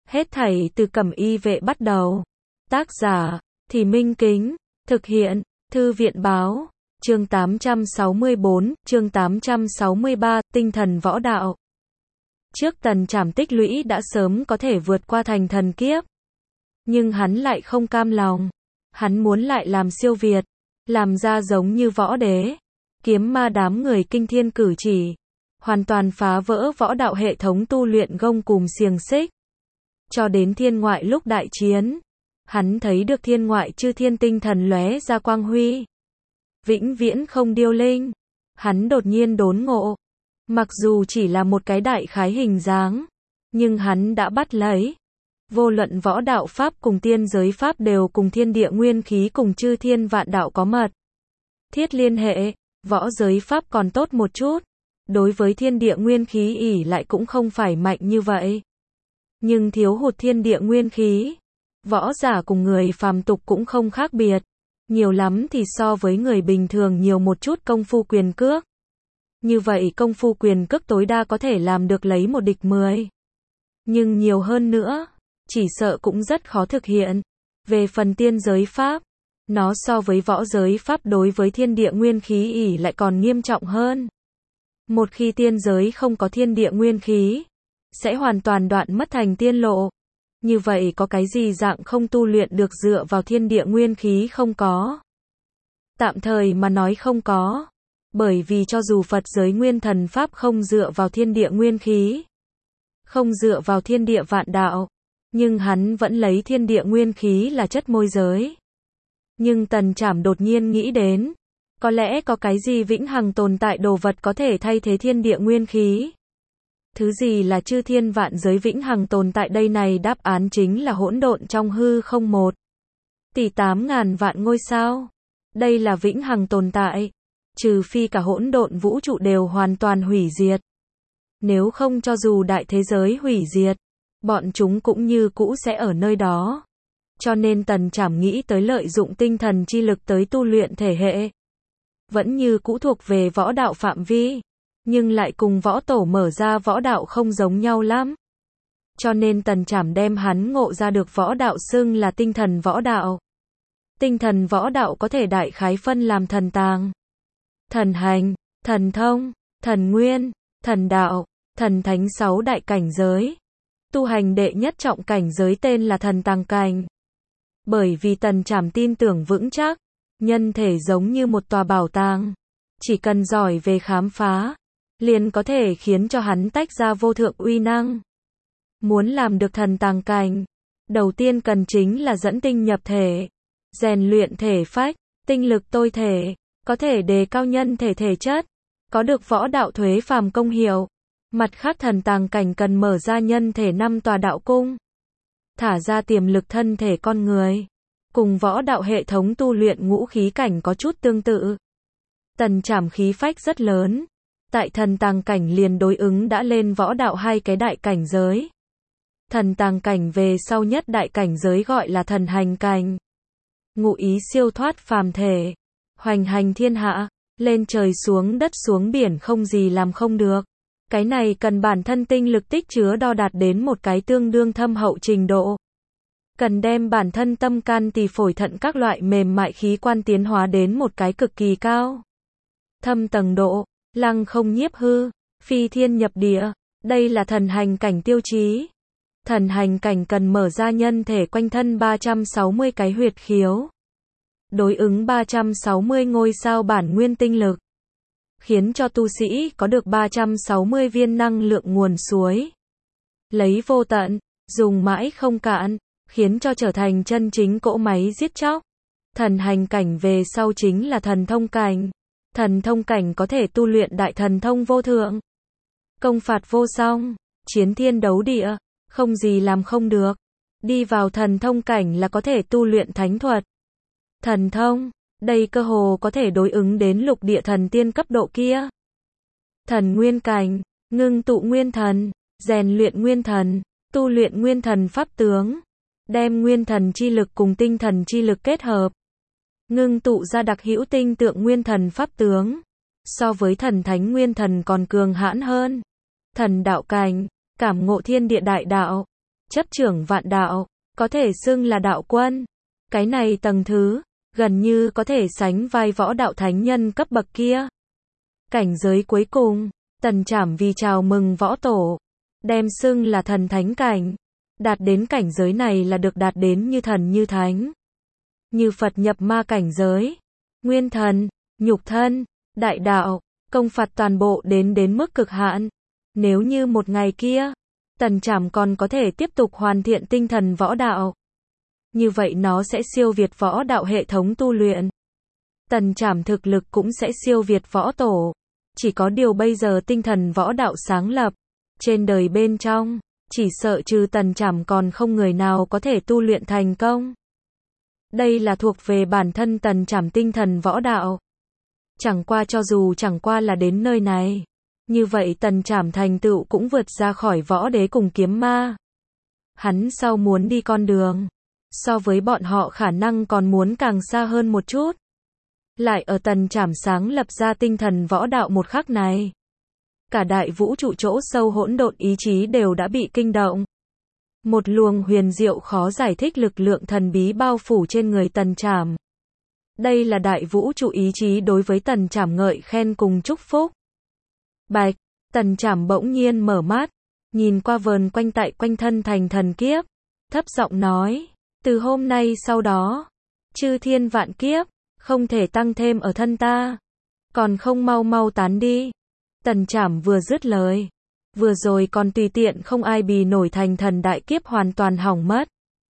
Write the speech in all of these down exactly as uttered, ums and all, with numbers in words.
Hết thảy từ Cẩm Y Vệ bắt đầu. Tác giả, Thì Minh Kính. Thực hiện, Thư viện Báo. Chương tám trăm sáu mươi bốn, chương tám trăm sáu mươi ba, tinh thần võ đạo. Trước Tần Trảm tích lũy đã sớm có thể vượt qua thành thần kiếp. Nhưng hắn lại không cam lòng. Hắn muốn lại làm siêu việt, làm ra giống như võ đế, kiếm ma đám người kinh thiên cử chỉ, hoàn toàn phá vỡ võ đạo hệ thống tu luyện gông cùm xiềng xích. Cho đến thiên ngoại lúc đại chiến, hắn thấy được thiên ngoại chư thiên tinh thần lóe ra quang huy, vĩnh viễn không điêu linh. Hắn đột nhiên đốn ngộ, mặc dù chỉ là một cái đại khái hình dáng, nhưng hắn đã bắt lấy. Vô luận võ đạo pháp cùng tiên giới pháp đều cùng thiên địa nguyên khí cùng chư thiên vạn đạo có mật thiết liên hệ. Võ giới pháp còn tốt một chút, đối với thiên địa nguyên khí ỷ lại cũng không phải mạnh như vậy. Nhưng thiếu hụt thiên địa nguyên khí, võ giả cùng người phàm tục cũng không khác biệt, nhiều lắm thì so với người bình thường nhiều một chút công phu quyền cước. Như vậy công phu quyền cước tối đa có thể làm được lấy một địch mười. Nhưng nhiều hơn nữa, chỉ sợ cũng rất khó thực hiện. Về phần tiên giới pháp, nó so với võ giới pháp đối với thiên địa nguyên khí ỷ lại còn nghiêm trọng hơn. Một khi tiên giới không có thiên địa nguyên khí, sẽ hoàn toàn đoạn mất thành tiên lộ. Như vậy có cái gì dạng không tu luyện được dựa vào thiên địa nguyên khí không có? Tạm thời mà nói không có. Bởi vì cho dù Phật giới nguyên thần pháp không dựa vào thiên địa nguyên khí, không dựa vào thiên địa vạn đạo, nhưng hắn vẫn lấy thiên địa nguyên khí là chất môi giới. Nhưng Tần Trảm đột nhiên nghĩ đến, có lẽ có cái gì vĩnh hằng tồn tại đồ vật có thể thay thế thiên địa nguyên khí. Thứ gì là chư thiên vạn giới vĩnh hằng tồn tại đây này? Đáp án chính là hỗn độn trong hư không một tỷ tám ngàn vạn ngôi sao. Đây là vĩnh hằng tồn tại, trừ phi cả hỗn độn vũ trụ đều hoàn toàn hủy diệt. Nếu không cho dù đại thế giới hủy diệt, bọn chúng cũng như cũ sẽ ở nơi đó. Cho nên Tần Trảm nghĩ tới lợi dụng tinh thần chi lực tới tu luyện thể hệ. Vẫn như cũ thuộc về võ đạo phạm vi, nhưng lại cùng võ tổ mở ra võ đạo không giống nhau lắm. Cho nên Tần Trảm đem hắn ngộ ra được võ đạo xưng là tinh thần võ đạo. Tinh thần võ đạo có thể đại khái phân làm thần tàng, thần hành, thần thông, thần nguyên, thần đạo, thần thánh sáu đại cảnh giới. Tu hành đệ nhất trọng cảnh giới tên là thần tàng cảnh. Bởi vì Tần Trảm tin tưởng vững chắc, nhân thể giống như một tòa bảo tàng, chỉ cần giỏi về khám phá, liền có thể khiến cho hắn tách ra vô thượng uy năng. Muốn làm được thần tàng cảnh, đầu tiên cần chính là dẫn tinh nhập thể, rèn luyện thể phách, tinh lực tôi thể, có thể đề cao nhân thể thể chất, có được võ đạo thuế phàm công hiệu. Mặt khác thần tàng cảnh cần mở ra nhân thể năm tòa đạo cung, thả ra tiềm lực thân thể con người, cùng võ đạo hệ thống tu luyện ngũ khí cảnh có chút tương tự. Tần Trảm khí phách rất lớn, tại thần tàng cảnh liền đối ứng đã lên võ đạo hai cái đại cảnh giới. Thần tàng cảnh về sau nhất đại cảnh giới gọi là thần hành cảnh. Ngụ ý siêu thoát phàm thể, hoành hành thiên hạ, lên trời xuống đất xuống biển không gì làm không được. Cái này cần bản thân tinh lực tích chứa đo đạt đến một cái tương đương thâm hậu trình độ. Cần đem bản thân tâm can tỳ phổi thận các loại mềm mại khí quan tiến hóa đến một cái cực kỳ cao thâm tầng độ, lăng không nhiếp hư, phi thiên nhập địa. Đây là thần hành cảnh tiêu chí. Thần hành cảnh cần mở ra nhân thể quanh thân ba trăm sáu mươi cái huyệt khiếu, đối ứng ba trăm sáu mươi ngôi sao bản nguyên tinh lực, khiến cho tu sĩ có được ba trăm sáu mươi viên năng lượng nguồn suối, lấy vô tận, dùng mãi không cạn, khiến cho trở thành chân chính cỗ máy giết chóc. Thần hành cảnh về sau chính là thần thông cảnh. Thần thông cảnh có thể tu luyện đại thần thông vô thượng, công phạt vô song, chiến thiên đấu địa, không gì làm không được. Đi vào thần thông cảnh là có thể tu luyện thánh thuật. Thần thông, đây cơ hồ có thể đối ứng đến lục địa thần tiên cấp độ kia. Thần nguyên cảnh, ngưng tụ nguyên thần, rèn luyện nguyên thần, tu luyện nguyên thần pháp tướng, đem nguyên thần chi lực cùng tinh thần chi lực kết hợp, ngưng tụ ra đặc hữu tinh tượng nguyên thần pháp tướng, so với thần thánh nguyên thần còn cường hãn hơn. Thần đạo cảnh, cảm ngộ thiên địa đại đạo, chấp trưởng vạn đạo, có thể xưng là đạo quân. Cái này tầng thứ, gần như có thể sánh vai võ đạo thánh nhân cấp bậc kia. Cảnh giới cuối cùng, Tần Trảm vì chào mừng võ tổ, đem xưng là thần thánh cảnh. Đạt đến cảnh giới này là được đạt đến như thần như thánh. Như Phật nhập ma cảnh giới, nguyên thần, nhục thân, đại đạo, công phạt toàn bộ đến đến mức cực hạn. Nếu như một ngày kia, Tần Trảm còn có thể tiếp tục hoàn thiện tinh thần võ đạo, như vậy nó sẽ siêu việt võ đạo hệ thống tu luyện. Tần Trảm thực lực cũng sẽ siêu việt võ tổ. Chỉ có điều bây giờ tinh thần võ đạo sáng lập, trên đời bên trong, chỉ sợ trừ Tần Trảm còn không người nào có thể tu luyện thành công. Đây là thuộc về bản thân Tần Trảm tinh thần võ đạo. Chẳng qua cho dù chẳng qua là đến nơi này, như vậy Tần Trảm thành tựu cũng vượt ra khỏi võ đế cùng kiếm ma. Hắn sau muốn đi con đường, so với bọn họ khả năng còn muốn càng xa hơn một chút. Lại ở Tần Trảm sáng lập ra tinh thần võ đạo một khắc này, cả đại vũ trụ chỗ sâu hỗn độn ý chí đều đã bị kinh động. Một luồng huyền diệu khó giải thích lực lượng thần bí bao phủ trên người Tần Trảm. Đây là đại vũ trụ ý chí đối với Tần Trảm ngợi khen cùng chúc phúc. Bạch, Tần Trảm bỗng nhiên mở mắt, nhìn qua vờn quanh tại quanh thân thành thần kiếp, thấp giọng nói, từ hôm nay sau đó, chư thiên vạn kiếp, không thể tăng thêm ở thân ta, còn không mau mau tán đi. Tần Trảm vừa dứt lời, vừa rồi còn tùy tiện không ai bì nổi thành thần đại kiếp hoàn toàn hỏng mất.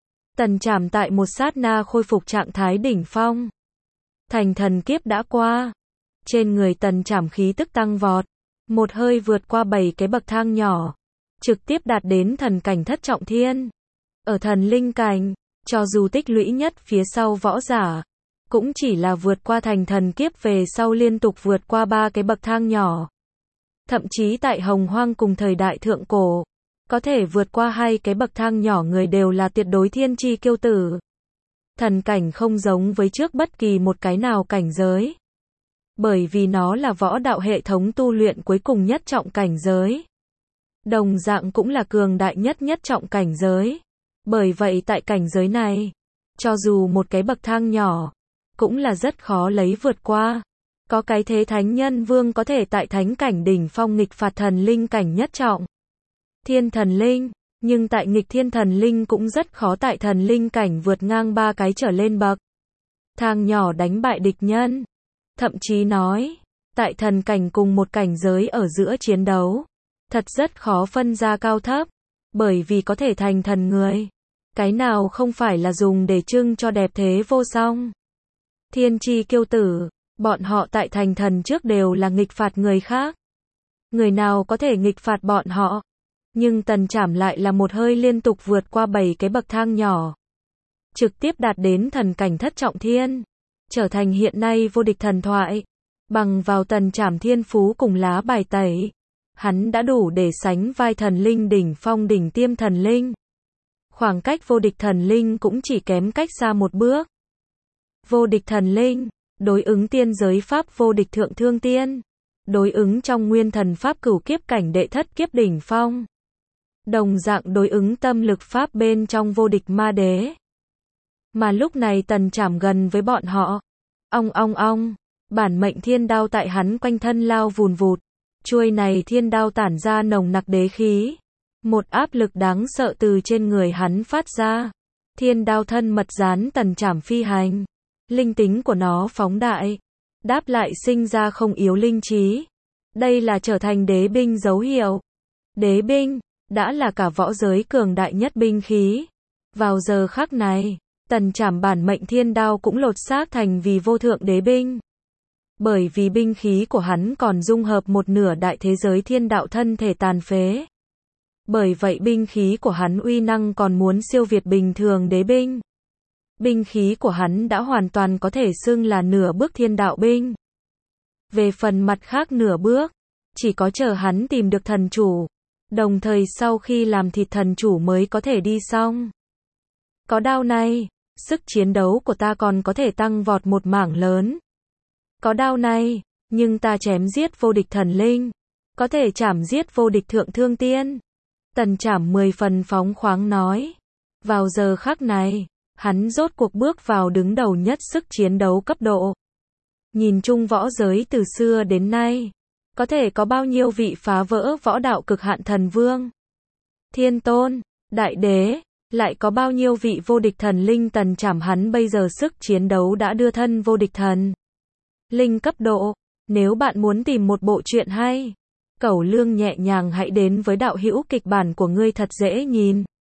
Tần Trảm tại một sát na khôi phục trạng thái đỉnh phong. Thành thần kiếp đã qua, trên người Tần Trảm khí tức tăng vọt, một hơi vượt qua bảy cái bậc thang nhỏ, trực tiếp đạt đến thần cảnh thất trọng thiên. Ở thần linh cảnh, cho dù tích lũy nhất phía sau võ giả, cũng chỉ là vượt qua thành thần kiếp về sau liên tục vượt qua ba cái bậc thang nhỏ. Thậm chí tại Hồng Hoang cùng thời đại thượng cổ, có thể vượt qua hai cái bậc thang nhỏ người đều là tuyệt đối thiên chi kiêu tử. Thần cảnh không giống với trước bất kỳ một cái nào cảnh giới, bởi vì nó là võ đạo hệ thống tu luyện cuối cùng nhất trọng cảnh giới. Đồng dạng cũng là cường đại nhất nhất trọng cảnh giới. Bởi vậy tại cảnh giới này, cho dù một cái bậc thang nhỏ, cũng là rất khó lấy vượt qua. Có cái thế thánh nhân vương có thể tại thánh cảnh đỉnh phong nghịch phạt thần linh cảnh nhất trọng. Thiên thần linh, nhưng tại nghịch thiên thần linh cũng rất khó tại thần linh cảnh vượt ngang ba cái trở lên bậc thang nhỏ đánh bại địch nhân. Thậm chí nói, tại thần cảnh cùng một cảnh giới ở giữa chiến đấu, thật rất khó phân ra cao thấp, bởi vì có thể thành thần người, cái nào không phải là dùng để trưng cho đẹp thế vô song. Thiên chi kiêu tử, bọn họ tại thành thần trước đều là nghịch phạt người khác. Người nào có thể nghịch phạt bọn họ? Nhưng Tần Trảm lại là một hơi liên tục vượt qua bảy cái bậc thang nhỏ, trực tiếp đạt đến thần cảnh thất trọng thiên, trở thành hiện nay vô địch thần thoại. Bằng vào Tần Trảm thiên phú cùng lá bài tẩy, hắn đã đủ để sánh vai thần linh đỉnh phong đỉnh tiêm thần linh. Khoảng cách vô địch thần linh cũng chỉ kém cách xa một bước. Vô địch thần linh, đối ứng tiên giới pháp vô địch thượng thương tiên, đối ứng trong nguyên thần pháp cửu kiếp cảnh đệ thất kiếp đỉnh phong. Đồng dạng đối ứng tâm lực pháp bên trong vô địch ma đế. Mà lúc này Tần Trảm gần với bọn họ. Ong ong ong, bản mệnh thiên đao tại hắn quanh thân lao vùn vụt. Chuôi này thiên đao tản ra nồng nặc đế khí. Một áp lực đáng sợ từ trên người hắn phát ra. Thiên đao thân mật dán Tần Trảm phi hành. Linh tính của nó phóng đại. Đáp lại sinh ra không yếu linh trí. Đây là trở thành đế binh dấu hiệu. Đế binh đã là cả võ giới cường đại nhất binh khí. Vào giờ khắc này, Tần Trảm bản mệnh thiên đao cũng lột xác thành vì vô thượng đế binh. Bởi vì binh khí của hắn còn dung hợp một nửa đại thế giới thiên đạo thân thể tàn phế. Bởi vậy binh khí của hắn uy năng còn muốn siêu việt bình thường đế binh. Binh khí của hắn đã hoàn toàn có thể xưng là nửa bước thiên đạo binh. Về phần mặt khác nửa bước, chỉ có chờ hắn tìm được thần chủ, đồng thời sau khi làm thịt thần chủ mới có thể đi xong. Có đao này, sức chiến đấu của ta còn có thể tăng vọt một mảng lớn. Có đao này, nhưng ta chém giết vô địch thần linh, có thể chảm giết vô địch thượng thương tiên. Tần Trảm mười phần phóng khoáng nói. Vào giờ khắc này, hắn rốt cuộc bước vào đứng đầu nhất sức chiến đấu cấp độ. Nhìn chung võ giới từ xưa đến nay, có thể có bao nhiêu vị phá vỡ võ đạo cực hạn thần vương, thiên tôn, đại đế, lại có bao nhiêu vị vô địch thần linh. Tần Trảm hắn bây giờ sức chiến đấu đã đưa thân vô địch thần linh cấp độ. Nếu bạn muốn tìm một bộ truyện hay, cẩu lương nhẹ nhàng hãy đến với đạo hữu kịch bản của ngươi thật dễ nhìn.